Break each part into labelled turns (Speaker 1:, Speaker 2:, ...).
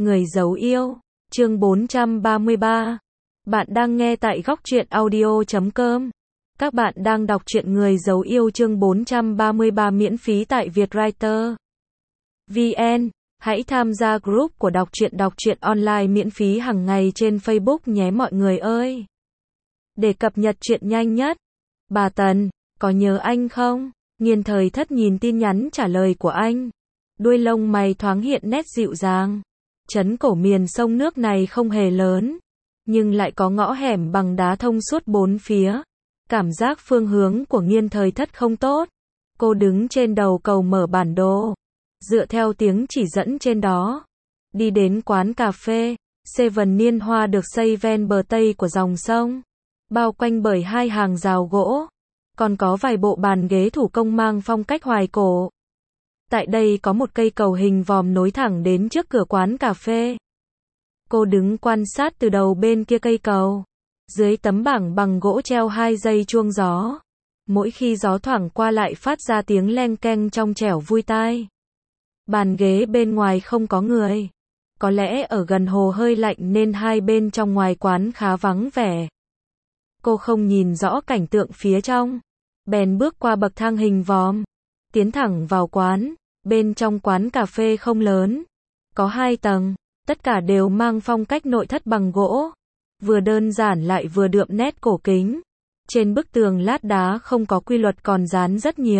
Speaker 1: Người giấu yêu, chương 433. Bạn đang nghe tại góc truyện audio.com. Các bạn đang đọc truyện Người giấu yêu chương 433 miễn phí tại Vietwriter VN. Hãy tham gia group của đọc truyện online miễn phí hàng ngày trên Facebook nhé mọi người ơi. Để cập nhật truyện nhanh nhất. Bà Tần, có nhớ anh không? Nghiên Thời Thất nhìn tin nhắn trả lời của anh. Đuôi lông mày thoáng hiện nét dịu dàng. Trấn cổ miền sông nước này không hề lớn, nhưng lại có ngõ hẻm bằng đá thông suốt bốn phía. Cảm giác phương hướng của Nghiên Thời Thất không tốt. Cô đứng trên đầu cầu mở bản đồ, dựa theo tiếng chỉ dẫn trên đó, đi đến quán cà phê Seven Niên Hoa được xây ven bờ tây của dòng sông, bao quanh bởi hai hàng rào gỗ, còn có vài bộ bàn ghế thủ công mang phong cách hoài cổ. Tại đây có một cây cầu hình vòm nối thẳng đến trước cửa quán cà phê. Cô đứng quan sát từ đầu bên kia cây cầu. Dưới tấm bảng bằng gỗ treo hai dây chuông gió. Mỗi khi gió thoảng qua lại phát ra tiếng leng keng trong trẻo vui tai. Bàn ghế bên ngoài không có người. Có lẽ ở gần hồ hơi lạnh nên hai bên trong ngoài quán khá vắng vẻ. Cô không nhìn rõ cảnh tượng phía trong. Bèn bước qua bậc thang hình vòm, tiến thẳng vào quán. Bên trong quán cà phê không lớn, có 2 tầng, tất cả đều mang phong cách nội thất bằng gỗ, vừa đơn giản lại vừa đượm nét cổ kính. Trên bức tường lát đá không có quy luật còn dán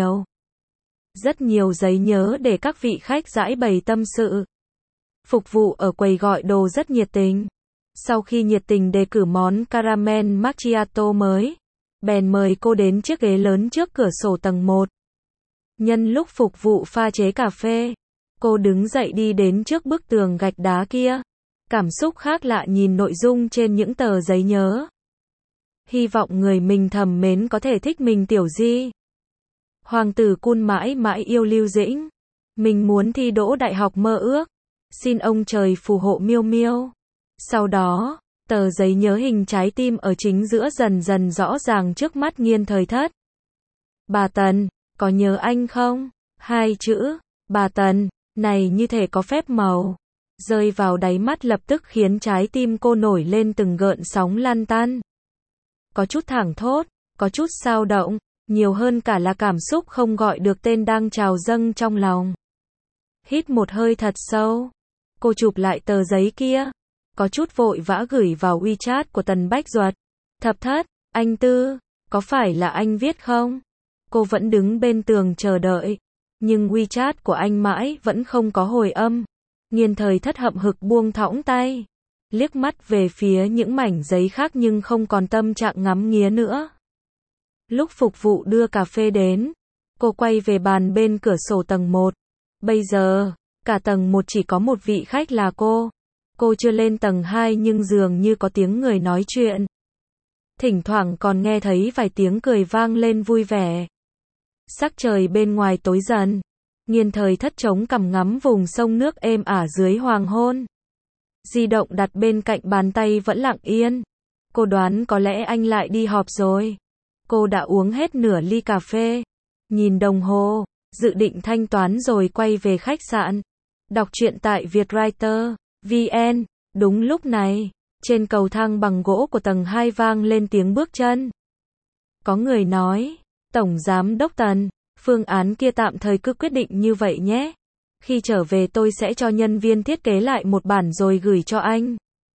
Speaker 1: rất nhiều giấy nhớ để các vị khách giãi bày tâm sự. Phục vụ ở quầy gọi đồ rất nhiệt tình. Sau khi nhiệt tình đề cử món caramel macchiato mới, bèn mời cô đến chiếc ghế lớn trước cửa sổ tầng 1. Nhân lúc phục vụ pha chế cà phê, cô đứng dậy đi đến trước bức tường gạch đá kia. Cảm xúc khác lạ nhìn nội dung trên những tờ giấy nhớ. Hy vọng người mình thầm mến có thể thích mình tiểu di. Hoàng tử Kun mãi mãi yêu Lưu Dĩnh. Mình muốn thi đỗ đại học mơ ước. Xin ông trời phù hộ Miêu Miêu. Sau đó, tờ giấy nhớ hình trái tim ở chính giữa dần dần rõ ràng trước mắt Nghiên Thời Thất. Bà Tần, có nhớ anh không? 2 chữ, bà Tần, này như thể có phép màu. Rơi vào đáy mắt lập tức khiến trái tim cô nổi lên từng gợn sóng lăn tăn. Có chút thảng thốt, có chút xao động, nhiều hơn cả là cảm xúc không gọi được tên đang trào dâng trong lòng. Hít một hơi thật sâu. Cô chụp lại tờ giấy kia. Có chút vội vã gửi vào WeChat của Tần Bách Duật. Thập Thất, anh Tư, có phải là anh viết không? Cô vẫn đứng bên tường chờ đợi, nhưng WeChat của anh mãi vẫn không có hồi âm. Nghiên Thời Thất hậm hực buông thõng tay, liếc mắt về phía những mảnh giấy khác nhưng không còn tâm trạng ngắm nghía nữa. Lúc phục vụ đưa cà phê đến, cô quay về bàn bên cửa sổ tầng 1. Bây giờ, cả tầng 1 chỉ có một vị khách là cô. Cô chưa lên tầng 2 nhưng dường như có tiếng người nói chuyện. Thỉnh thoảng còn nghe thấy vài tiếng cười vang lên vui vẻ. Sắc trời bên ngoài tối dần. Nghiên Thời Thất chống cằm ngắm vùng sông nước êm ả dưới hoàng hôn. Di động đặt bên cạnh bàn tay vẫn lặng yên. Cô đoán có lẽ anh lại đi họp rồi. Cô đã uống hết nửa ly cà phê. Nhìn đồng hồ, dự định thanh toán rồi quay về khách sạn. Đọc truyện tại Vietwriter VN. Đúng lúc này, trên cầu thang bằng gỗ của tầng 2 vang lên tiếng bước chân. Có người nói, Tổng Giám Đốc Tần, phương án kia tạm thời cứ quyết định như vậy nhé. Khi trở về tôi sẽ cho nhân viên thiết kế lại một bản rồi gửi cho anh.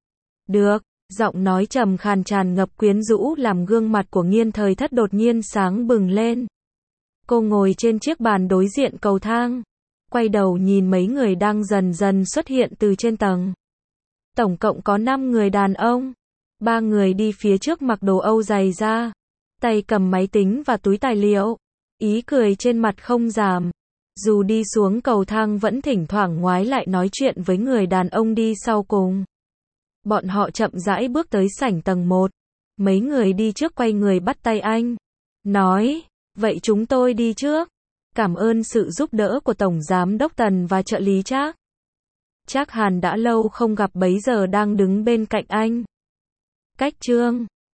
Speaker 1: Được, giọng nói trầm khàn tràn ngập quyến rũ làm gương mặt của Nghiên Thời Thất đột nhiên sáng bừng lên. Cô ngồi trên chiếc bàn đối diện cầu thang, quay đầu nhìn mấy người đang dần dần xuất hiện từ trên tầng. Tổng cộng có 5 người đàn ông. 3 người đi phía trước mặc đồ Âu dày da, tay cầm máy tính và túi tài liệu. Ý cười trên mặt không giảm. Dù đi xuống cầu thang vẫn thỉnh thoảng ngoái lại nói chuyện với người đàn ông đi sau cùng. Bọn họ chậm rãi bước tới sảnh tầng 1. Mấy người đi trước quay người bắt tay anh. Nói, vậy chúng tôi đi trước. Cảm ơn sự giúp đỡ của Tổng Giám Đốc Tần và trợ lý Trác. Trác Hàn đã lâu không gặp bấy giờ đang đứng bên cạnh anh. Cách chương